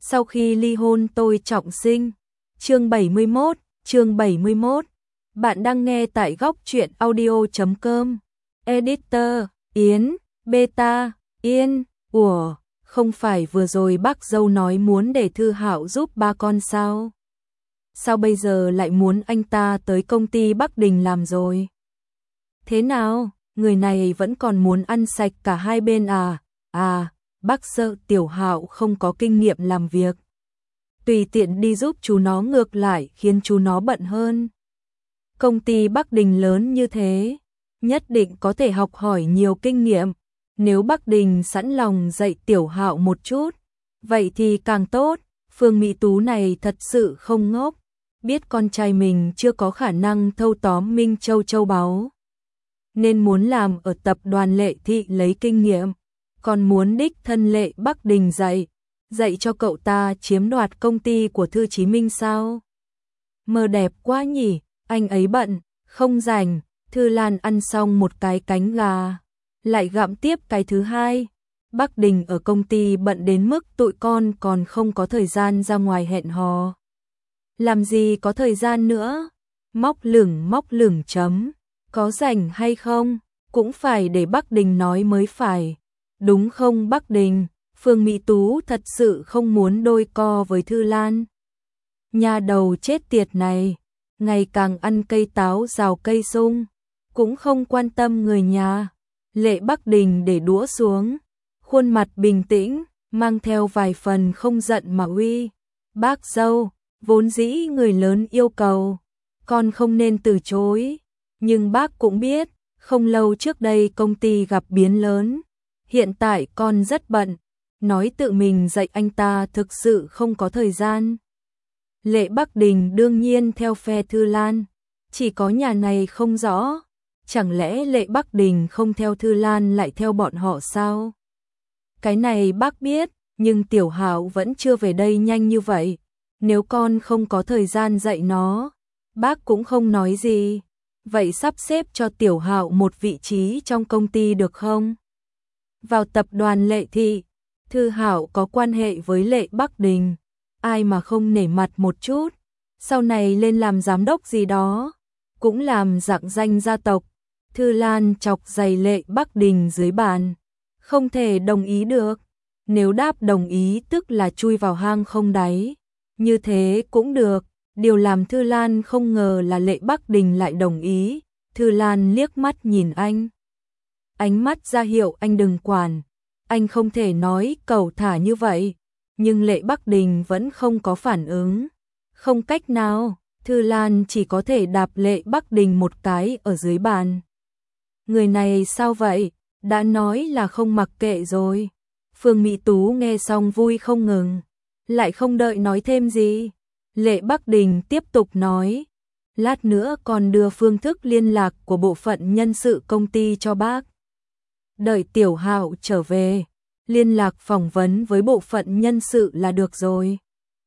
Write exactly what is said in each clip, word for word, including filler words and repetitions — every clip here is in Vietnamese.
Sau khi ly hôn tôi trọng sinh. Chương bảy mươi mốt, chương bảy mươi mốt. Bạn đang nghe tại góc truyện audio chấm com. Editor, Yến, Beta, Yên, ủa, không phải vừa rồi bác dâu nói muốn để Thư Hạo giúp ba con sao? Sao bây giờ lại muốn anh ta tới công ty Bắc Đình làm rồi? Thế nào, người này vẫn còn muốn ăn sạch cả hai bên à? À, bác sợ Tiểu Hạo không có kinh nghiệm làm việc. Tùy tiện đi giúp chú nó ngược lại khiến chú nó bận hơn. Công ty Bắc Đình lớn như thế, nhất định có thể học hỏi nhiều kinh nghiệm. Nếu Bắc Đình sẵn lòng dạy Tiểu Hạo một chút, vậy thì càng tốt. Phương Mỹ Tú này thật sự không ngốc, biết con trai mình chưa có khả năng thâu tóm Minh Châu châu báu, nên muốn làm ở tập đoàn Lệ Thị lấy kinh nghiệm, còn muốn đích thân Lệ Bắc Đình dạy, dạy cho cậu ta chiếm đoạt công ty của Thư Chí Minh sao? Mơ đẹp quá nhỉ, anh ấy bận, không rảnh. Thư Lan ăn xong một cái cánh gà, lại gặm tiếp cái thứ hai. Bắc Đình ở công ty bận đến mức tụi con còn không có thời gian ra ngoài hẹn hò. Làm gì có thời gian nữa, móc lửng móc lửng chấm, có rảnh hay không, cũng phải để Bắc Đình nói mới phải. Đúng không Bắc Đình? Phương Mỹ Tú thật sự không muốn đôi co với Thư Lan. Nhà đầu chết tiệt này, ngày càng ăn cây táo rào cây sung, cũng không quan tâm người nhà. Lệ Bắc Đình để đũa xuống, khuôn mặt bình tĩnh, mang theo vài phần không giận mà uy. Bác dâu, vốn dĩ người lớn yêu cầu, con không nên từ chối. Nhưng bác cũng biết, không lâu trước đây công ty gặp biến lớn. Hiện tại con rất bận, nói tự mình dạy anh ta thực sự không có thời gian. Lệ Bắc Đình đương nhiên theo phe Thư Lan, chỉ có nhà này không rõ. Chẳng lẽ Lệ Bắc Đình không theo Thư Lan lại theo bọn họ sao? Cái này bác biết, nhưng Tiểu Hạo vẫn chưa về đây nhanh như vậy. Nếu con không có thời gian dạy nó, bác cũng không nói gì. Vậy sắp xếp cho Tiểu Hạo một vị trí trong công ty được không? Vào tập đoàn Lệ Thị, Thư Hạo có quan hệ với Lệ Bắc Đình, ai mà không nể mặt một chút. Sau này lên làm giám đốc gì đó, cũng làm rạng danh gia tộc. Thư Lan chọc giày Lệ Bắc Đình dưới bàn, không thể đồng ý được. Nếu đáp đồng ý tức là chui vào hang không đáy. Như thế cũng được. Điều làm Thư Lan không ngờ là Lệ Bắc Đình lại đồng ý. Thư Lan liếc mắt nhìn anh, ánh mắt ra hiệu anh đừng quản. Anh không thể nói cẩu thả như vậy, nhưng Lệ Bắc Đình vẫn không có phản ứng. Không cách nào, Thư Lan chỉ có thể đạp Lệ Bắc Đình một cái ở dưới bàn. Người này sao vậy? Đã nói là không mặc kệ rồi. Phương Mỹ Tú nghe xong vui không ngừng, lại không đợi nói thêm gì. Lệ Bắc Đình tiếp tục nói, lát nữa còn đưa phương thức liên lạc của bộ phận nhân sự công ty cho bác. Đợi Tiểu Hạo trở về, liên lạc phỏng vấn với bộ phận nhân sự là được rồi.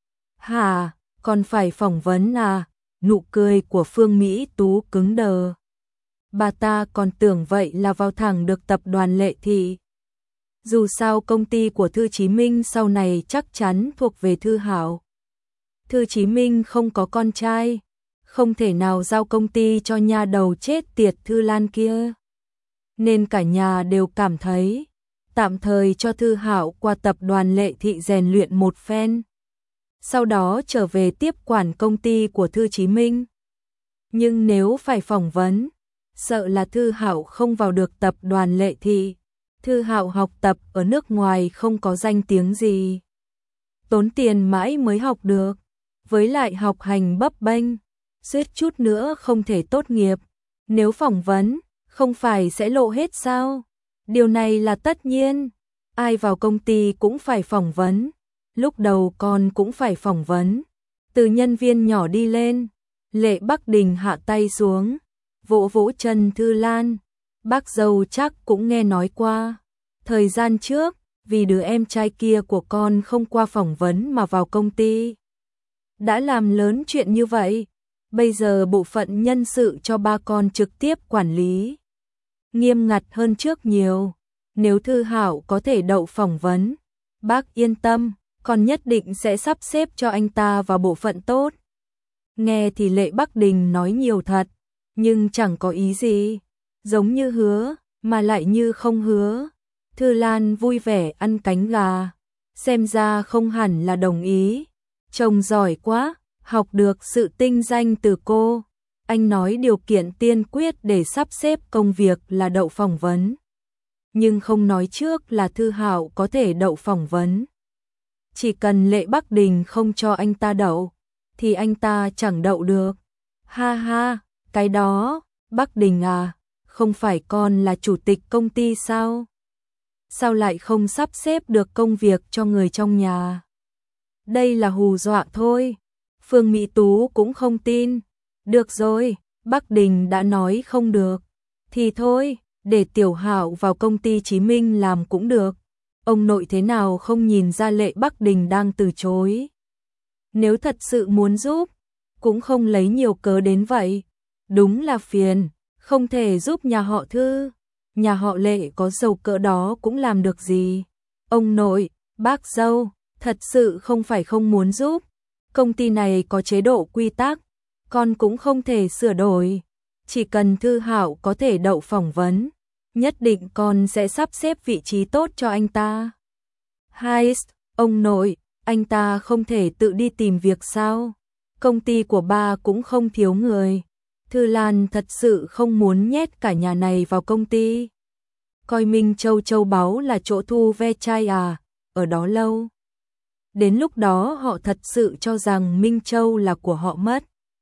Hả, còn phải phỏng vấn à? Nụ cười của Phương Mỹ Tú cứng đờ. Bà ta còn tưởng vậy là vào thẳng được tập đoàn Lệ Thị. Dù sao công ty của Thư Chí Minh sau này chắc chắn thuộc về Thư Hạo. Thư Chí Minh không có con trai, không thể nào giao công ty cho nha đầu chết tiệt Thư Lan kia. Nên cả nhà đều cảm thấy tạm thời cho Thư Hạo qua tập đoàn Lệ Thị rèn luyện một phen, sau đó trở về tiếp quản công ty của Thư Chí Minh. Nhưng nếu phải phỏng vấn, sợ là Thư Hạo không vào được tập đoàn Lệ Thị. Thư Hạo học tập ở nước ngoài không có danh tiếng gì, tốn tiền mãi mới học được, với lại học hành bấp bênh, suýt chút nữa không thể tốt nghiệp. Nếu phỏng vấn, không phải sẽ lộ hết sao? Điều này là tất nhiên, ai vào công ty cũng phải phỏng vấn. Lúc đầu con cũng phải phỏng vấn, từ nhân viên nhỏ đi lên. Lệ Bắc Đình hạ tay xuống, vỗ vỗ chân Thư Lan. Bác dâu chắc cũng nghe nói qua, thời gian trước, vì đứa em trai kia của con không qua phỏng vấn mà vào công ty, đã làm lớn chuyện như vậy. Bây giờ bộ phận nhân sự cho ba con trực tiếp quản lý, nghiêm ngặt hơn trước nhiều. Nếu Thư Hạo có thể đậu phỏng vấn, bác yên tâm, con nhất định sẽ sắp xếp cho anh ta vào bộ phận tốt. Nghe thì Lệ Bắc Đình nói nhiều thật, nhưng chẳng có ý gì, giống như hứa, mà lại như không hứa. Thư Lan vui vẻ ăn cánh gà, xem ra không hẳn là đồng ý. Chồng giỏi quá, học được sự tinh danh từ cô. Anh nói điều kiện tiên quyết để sắp xếp công việc là đậu phỏng vấn, nhưng không nói trước là Thư Hạo có thể đậu phỏng vấn. Chỉ cần Lệ Bắc Đình không cho anh ta đậu, thì anh ta chẳng đậu được. Ha ha, cái đó, Bắc Đình à, không phải con là chủ tịch công ty sao? Sao lại không sắp xếp được công việc cho người trong nhà? Đây là hù dọa thôi. Phương Mỹ Tú cũng không tin. Được rồi, Bắc Đình đã nói không được. Thì thôi, để Tiểu Hạo vào công ty Chí Minh làm cũng được. Ông nội thế nào không nhìn ra Lệ Bắc Đình đang từ chối. Nếu thật sự muốn giúp, cũng không lấy nhiều cớ đến vậy. Đúng là phiền, không thể giúp nhà họ Thư. Nhà họ Lệ có giàu cỡ đó cũng làm được gì. Ông nội, bác dâu, thật sự không phải không muốn giúp. Công ty này có chế độ quy tắc, con cũng không thể sửa đổi. Chỉ cần Thư Hạo có thể đậu phỏng vấn, nhất định con sẽ sắp xếp vị trí tốt cho anh ta. Hai, ông nội, anh ta không thể tự đi tìm việc sao? Công ty của ba cũng không thiếu người. Thư Lan thật sự không muốn nhét cả nhà này vào công ty. Coi Minh Châu châu báu là chỗ thu ve chai à, ở đó lâu. Đến lúc đó họ thật sự cho rằng Minh Châu là của họ mất.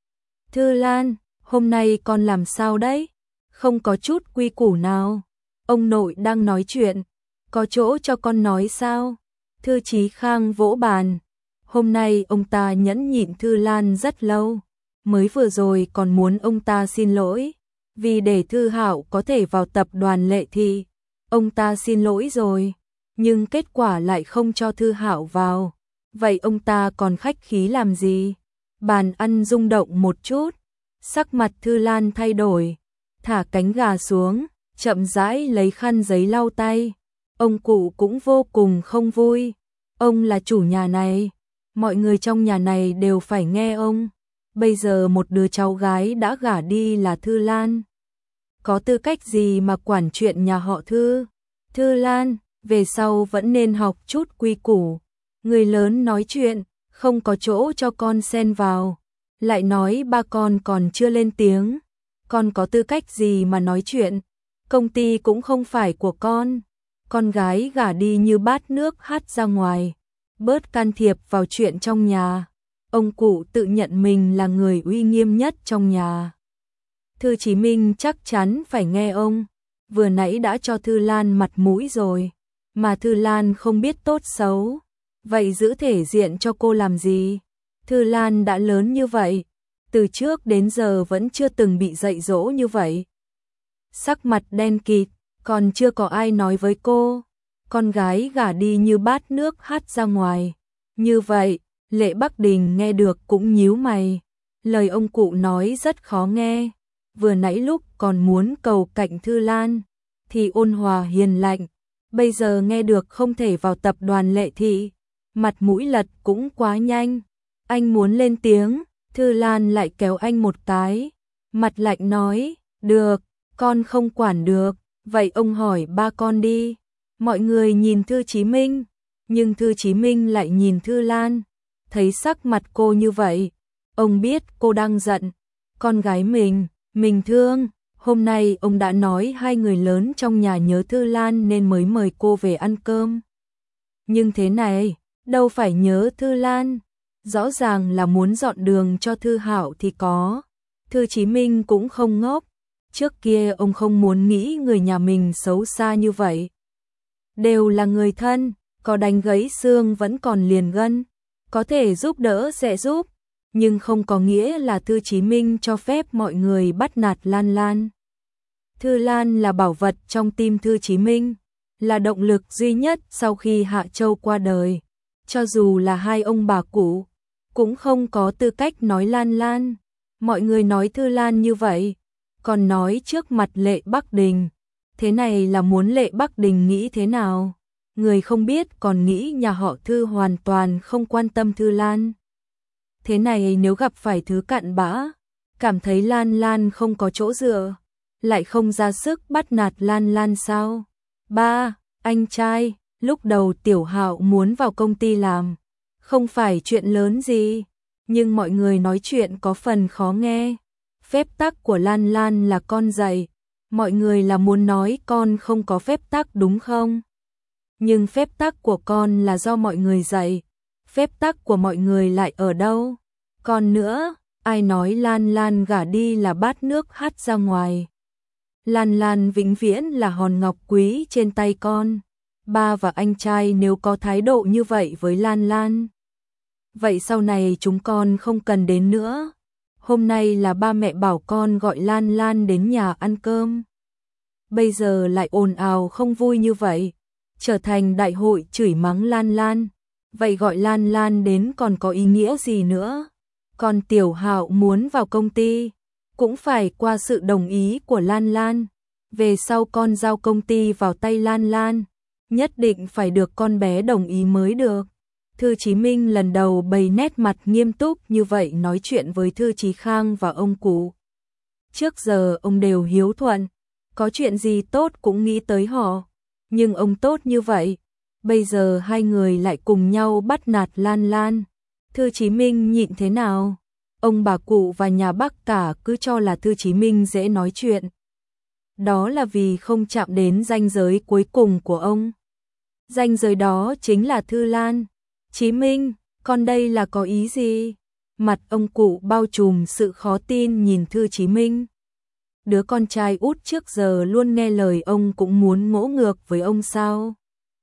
Thư Lan, hôm nay con làm sao đấy? Không có chút quy củ nào. Ông nội đang nói chuyện, có chỗ cho con nói sao? Thư Chí Khang vỗ bàn. Hôm nay ông ta nhẫn nhịn Thư Lan rất lâu. Mới vừa rồi còn muốn ông ta xin lỗi. Vì để Thư Hạo có thể vào tập đoàn Lệ Thị, ông ta xin lỗi rồi. Nhưng kết quả lại không cho Thư Hạo vào. Vậy ông ta còn khách khí làm gì? Bàn ăn rung động một chút. Sắc mặt Thư Lan thay đổi. Thả cánh gà xuống, chậm rãi lấy khăn giấy lau tay. Ông cụ cũng vô cùng không vui. Ông là chủ nhà này. Mọi người trong nhà này đều phải nghe ông. Bây giờ một đứa cháu gái đã gả đi là Thư Lan. Có tư cách gì mà quản chuyện nhà họ Thư? Thư Lan, về sau vẫn nên học chút quy củ. Người lớn nói chuyện, không có chỗ cho con xen vào. Lại nói ba con còn chưa lên tiếng. Con có tư cách gì mà nói chuyện? Công ty cũng không phải của con. Con gái gả đi như bát nước hắt ra ngoài. Bớt can thiệp vào chuyện trong nhà. Ông cụ tự nhận mình là người uy nghiêm nhất trong nhà. Thư Chí Minh chắc chắn phải nghe ông. Vừa nãy đã cho Thư Lan mặt mũi rồi. Mà Thư Lan không biết tốt xấu. Vậy giữ thể diện cho cô làm gì? Thư Lan đã lớn như vậy. Từ trước đến giờ vẫn chưa từng bị dạy dỗ như vậy. Sắc mặt đen kịt, còn chưa có ai nói với cô. Con gái gả đi như bát nước hắt ra ngoài. Như vậy, Lệ Bắc Đình nghe được cũng nhíu mày. Lời ông cụ nói rất khó nghe. Vừa nãy lúc còn muốn cầu cạnh Thư Lan, thì ôn hòa hiền lạnh. Bây giờ nghe được không thể vào tập đoàn Lệ Thị. Mặt mũi lật cũng quá nhanh. Anh muốn lên tiếng, Thư Lan lại kéo anh một cái. Mặt lạnh nói, được, con không quản được. Vậy ông hỏi ba con đi. Mọi người nhìn Thư Chí Minh, nhưng Thư Chí Minh lại nhìn Thư Lan. Thấy sắc mặt cô như vậy, ông biết cô đang giận. Con gái mình, mình thương. Hôm nay ông đã nói hai người lớn trong nhà nhớ Thư Lan nên mới mời cô về ăn cơm. Nhưng thế này, đâu phải nhớ Thư Lan. Rõ ràng là muốn dọn đường cho Thư Hạo thì có. Thư Chí Minh cũng không ngốc. Trước kia ông không muốn nghĩ người nhà mình xấu xa như vậy. Đều là người thân, có đánh gãy xương vẫn còn liền gân. Có thể giúp đỡ sẽ giúp, nhưng không có nghĩa là Thư Chí Minh cho phép mọi người bắt nạt Lan Lan. Thư Lan là bảo vật trong tim Thư Chí Minh, là động lực duy nhất sau khi Hạ Châu qua đời. Cho dù là hai ông bà cụ, cũng không có tư cách nói Lan Lan. Mọi người nói Thư Lan như vậy, còn nói trước mặt Lệ Bắc Đình. Thế này là muốn Lệ Bắc Đình nghĩ thế nào? người không biết còn nghĩ nhà họ Thư hoàn toàn không quan tâm Thư Lan. Thế này nếu gặp phải thứ cặn bã, cảm thấy Lan Lan không có chỗ dựa, lại không ra sức bắt nạt Lan Lan sao? Ba, anh trai, lúc đầu Tiểu Hạo muốn vào công ty làm, không phải chuyện lớn gì, nhưng mọi người nói chuyện có phần khó nghe. Phép tắc của Lan Lan là con dạy, mọi người là muốn nói con không có phép tắc đúng không? Nhưng phép tắc của con là do mọi người dạy, phép tắc của mọi người lại ở đâu? Còn nữa, ai nói Lan Lan gả đi là bát nước hắt ra ngoài? Lan Lan vĩnh viễn là hòn ngọc quý trên tay con. Ba và anh trai nếu có thái độ như vậy với Lan Lan, vậy sau này chúng con không cần đến nữa. Hôm nay là ba mẹ bảo con gọi Lan Lan đến nhà ăn cơm. Bây giờ lại ồn ào không vui như vậy, trở thành đại hội chửi mắng Lan Lan. Vậy gọi Lan Lan đến còn có ý nghĩa gì nữa? Còn Tiểu Hạo muốn vào công ty, cũng phải qua sự đồng ý của Lan Lan. Về sau con giao công ty vào tay Lan Lan, nhất định phải được con bé đồng ý mới được. Thư Chí Minh lần đầu bày nét mặt nghiêm túc như vậy nói chuyện với Thư Chí Khang và ông cụ. Trước giờ ông đều hiếu thuận, có chuyện gì tốt cũng nghĩ tới họ, nhưng ông tốt như vậy, bây giờ hai người lại cùng nhau bắt nạt Lan Lan. Thư Chí Minh nhịn thế nào? Ông bà cụ và nhà bác cả cứ cho là Thư Chí Minh dễ nói chuyện. Đó là vì không chạm đến ranh giới cuối cùng của ông. Ranh giới đó chính là Thư Lan. Chí Minh, con đây là có ý gì? Mặt ông cụ bao trùm sự khó tin nhìn Thư Chí Minh. Đứa con trai út trước giờ luôn nghe lời ông cũng muốn ngỗ ngược với ông sao?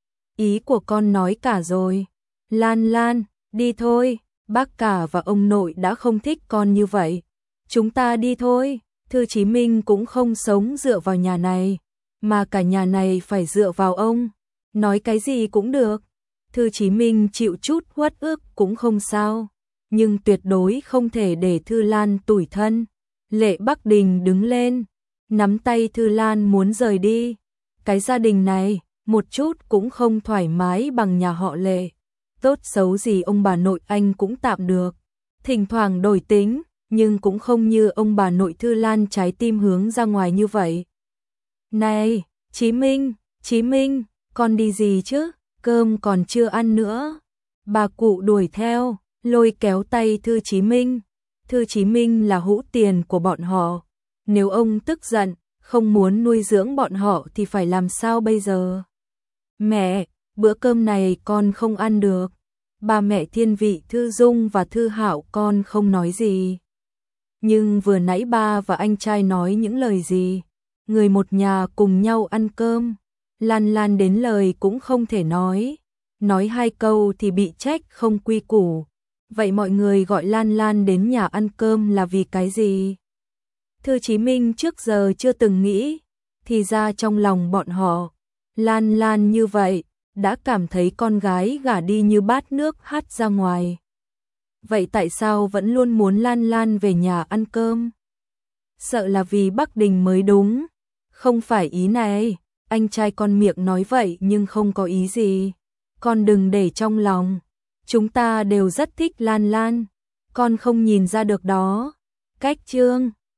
Ý của con nói cả rồi. Lan Lan, đi thôi, bác cả và ông nội đã không thích con như vậy. Chúng ta đi thôi. Thư Chí Minh cũng không sống dựa vào nhà này, mà cả nhà này phải dựa vào ông. Nói cái gì cũng được. Thư Chí Minh chịu chút uất ức cũng không sao, nhưng tuyệt đối không thể để Thư Lan tủi thân. Lệ Bắc Đình đứng lên, nắm tay Thư Lan muốn rời đi. Cái gia đình này, một chút cũng không thoải mái bằng nhà họ Lệ. Tốt xấu gì ông bà nội anh cũng tạm được. Thỉnh thoảng đổi tính, nhưng cũng không như ông bà nội Thư Lan trái tim hướng ra ngoài như vậy. Này, Chí Minh, Chí Minh, con đi gì chứ? Cơm còn chưa ăn nữa. Bà cụ đuổi theo, lôi kéo tay Thư Chí Minh. Thư Chí Minh là hũ tiền của bọn họ. Nếu ông tức giận, không muốn nuôi dưỡng bọn họ thì phải làm sao bây giờ? Mẹ, bữa cơm này con không ăn được. Ba mẹ thiên vị Thư Dung và Thư Hạo con không nói gì. Nhưng vừa nãy ba và anh trai nói những lời gì? Người một nhà cùng nhau ăn cơm. Lan Lan đến lời cũng không thể nói. Nói hai câu thì bị trách không quy củ. Vậy mọi người gọi Lan Lan đến nhà ăn cơm là vì cái gì? Thư Chí Minh trước giờ chưa từng nghĩ. Thì ra trong lòng bọn họ, Lan Lan như vậy, đã cảm thấy con gái gả đi như bát nước hắt ra ngoài. Vậy tại sao vẫn luôn muốn Lan Lan về nhà ăn cơm? Sợ là vì Bắc Đình mới đúng. Không phải ý này, anh trai con miệng nói vậy nhưng không có ý gì. Con đừng để trong lòng. Chúng ta đều rất thích Lan Lan. Con không nhìn ra được đó. Cách Trương